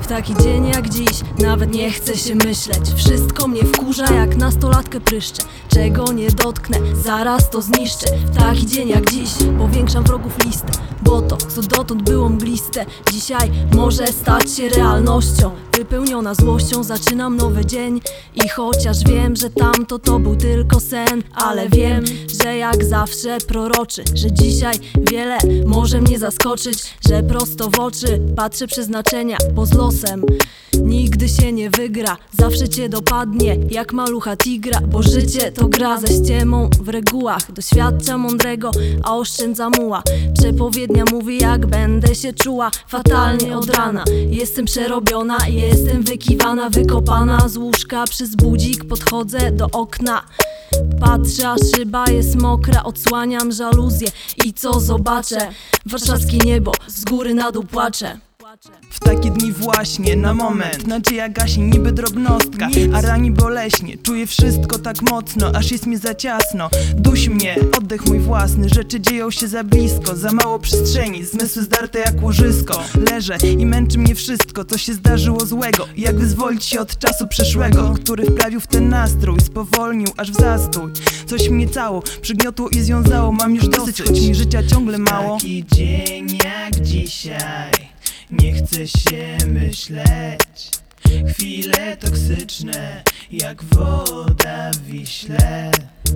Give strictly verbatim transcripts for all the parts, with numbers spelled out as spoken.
taki dzień jak dziś nawet nie chce się myśleć. Wszystko mnie wkurza, jak nastolatkę pryszczę. Czego nie dotknę, zaraz to zniszczę. W taki dzień jak dziś powiększam wrogów listę, bo to, co dotąd było mgliste, dzisiaj może stać się realnością. Wypełniona złością zaczynam nowy dzień. I chociaż wiem, że tamto to był tylko sen, ale wiem, że jak zawsze proroczy, że dzisiaj wiele może mnie zaskoczyć, że prosto w oczy patrzę przeznaczenia, bo z losem nigdy się nie wygra. Zawsze cię dopadnie jak malucha tigra, bo życie to gra ze ściemą w regułach. Doświadcza mądrego, a oszczędza muła. Przepowiednia mówi, jak będę się czuła fatalnie od rana. Jestem przerobiona, jestem wykiwana, wykopana z łóżka przez budzik. Podchodzę do okna, patrzę, a szyba jest mokra. Odsłaniam żaluzję i co zobaczę? Warszawskie niebo, z góry na dół płaczę. W takie dni właśnie, na moment, nadzieja gaśnie niby drobnostka, a rani boleśnie. Czuję wszystko tak mocno, aż jest mi za ciasno. Duś mnie, oddech mój własny, rzeczy dzieją się za blisko. Za mało przestrzeni, zmysły zdarte jak łożysko. Leżę i męczy mnie wszystko, co się zdarzyło złego. Jak wyzwolić się od czasu przeszłego, który wprawił w ten nastrój, spowolnił aż w zastój. Coś mnie cało przygniotło i związało, mam już dosyć, choć mi życia ciągle mało. Taki dzień jak dzisiaj nie chce się myśleć. Chwile toksyczne jak woda w Wiśle.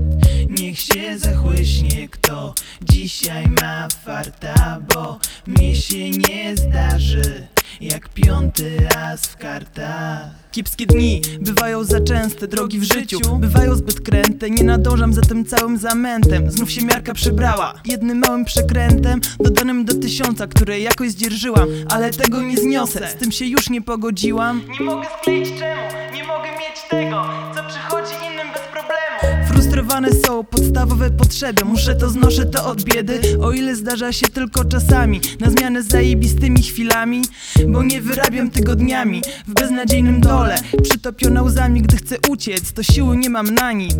Niech się zachłyśnie, kto dzisiaj ma farta, bo mnie się nie zdarzy jak piąty as w kartach. Kiepskie dni bywają za częste, drogi w życiu bywają zbyt kręte. Nie nadążam za tym całym zamętem. Znów się miarka przybrała jednym małym przekrętem, dodanym do tysiąca, które jakoś zdzierżyłam, ale tego nie zniosę, z tym się już nie pogodziłam. Nie mogę skleić czemu, nie mogę mieć tego, co przychodzi innym bez problemu. Frustrowane są podstawowe potrzeby, muszę to, znoszę to od biedy. O ile zdarza się tylko czasami, na zmianę z zajebistymi chwilami, bo nie wyrabiam tygodniami w beznadziejnym dole. Przytopiona łzami, gdy chcę uciec, to siły nie mam na nic.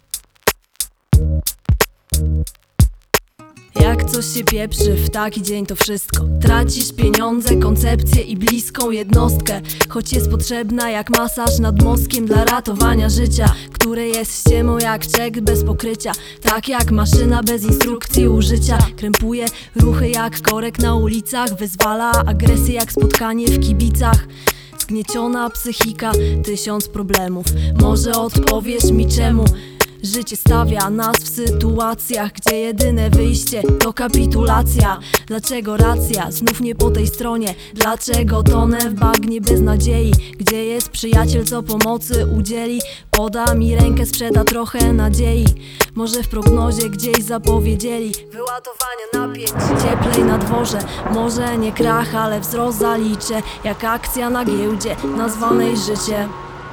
Jak coś się pieprzy w taki dzień, to wszystko tracisz pieniądze, koncepcję i bliską jednostkę. Choć jest potrzebna jak masaż nad mózgiem dla ratowania życia, które jest ściemą jak czek bez pokrycia. Tak jak maszyna bez instrukcji użycia, krępuje ruchy jak korek na ulicach, wyzwala agresję jak spotkanie w kibicach. Zgnieciona psychika, tysiąc problemów. Może odpowiesz mi czemu życie stawia nas w sytuacjach, gdzie jedyne wyjście to kapitulacja. Dlaczego racja znów nie po tej stronie? Dlaczego tonę w bagnie bez nadziei? Gdzie jest przyjaciel, co pomocy udzieli? Poda mi rękę, sprzeda trochę nadziei. Może w prognozie gdzieś zapowiedzieli wyładowanie napięć, cieplej na dworze. Może nie krach, ale wzrost zaliczę, jak akcja na giełdzie nazwanej życie.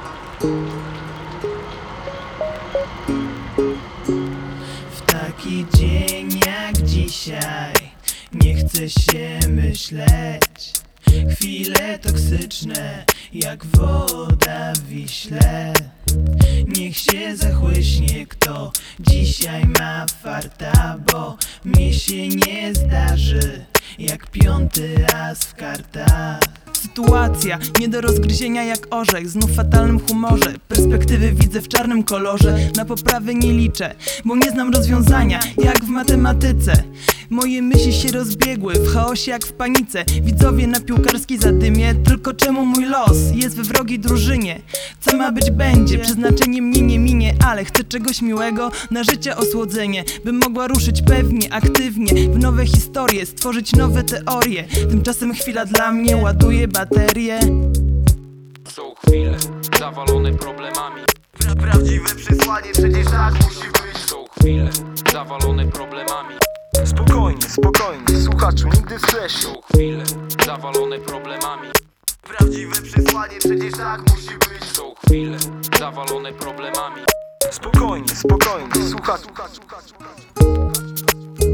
Taki dzień jak dzisiaj nie chce się myśleć. Chwile toksyczne jak woda w Wiśle. Niech się zachłyśnie, kto dzisiaj ma farta, bo mnie się nie zdarzy jak piąty as w kartach. Sytuacja nie do rozgryzienia jak orzech, znów w fatalnym humorze. Perspektywy widzę w czarnym kolorze, na poprawę nie liczę, bo nie znam rozwiązania jak w matematyce. Moje myśli się rozbiegły w chaosie jak w panice. Widzowie na piłkarskiej zadymie, tylko czemu mój los jest we wrogiej drużynie? Co ma być będzie, przeznaczenie mnie nie minie, ale chcę czegoś miłego na życie osłodzenie, bym mogła ruszyć pewnie, aktywnie w nowe historie, stworzyć nowe teorie. Tymczasem chwila dla mnie ładuje baterię. Są chwile zawalone problemami. Prawdziwe przesłanie przecież tak musi być. Są chwile zawalone problemami. Spokojnie, spokojnie, słuchaczu, nigdy w stresie. Są chwile zawalone problemami. Prawdziwe przesłanie przecież tak musi być. Są chwile zawalone problemami. Spokojnie, spokojnie, słuchaczu.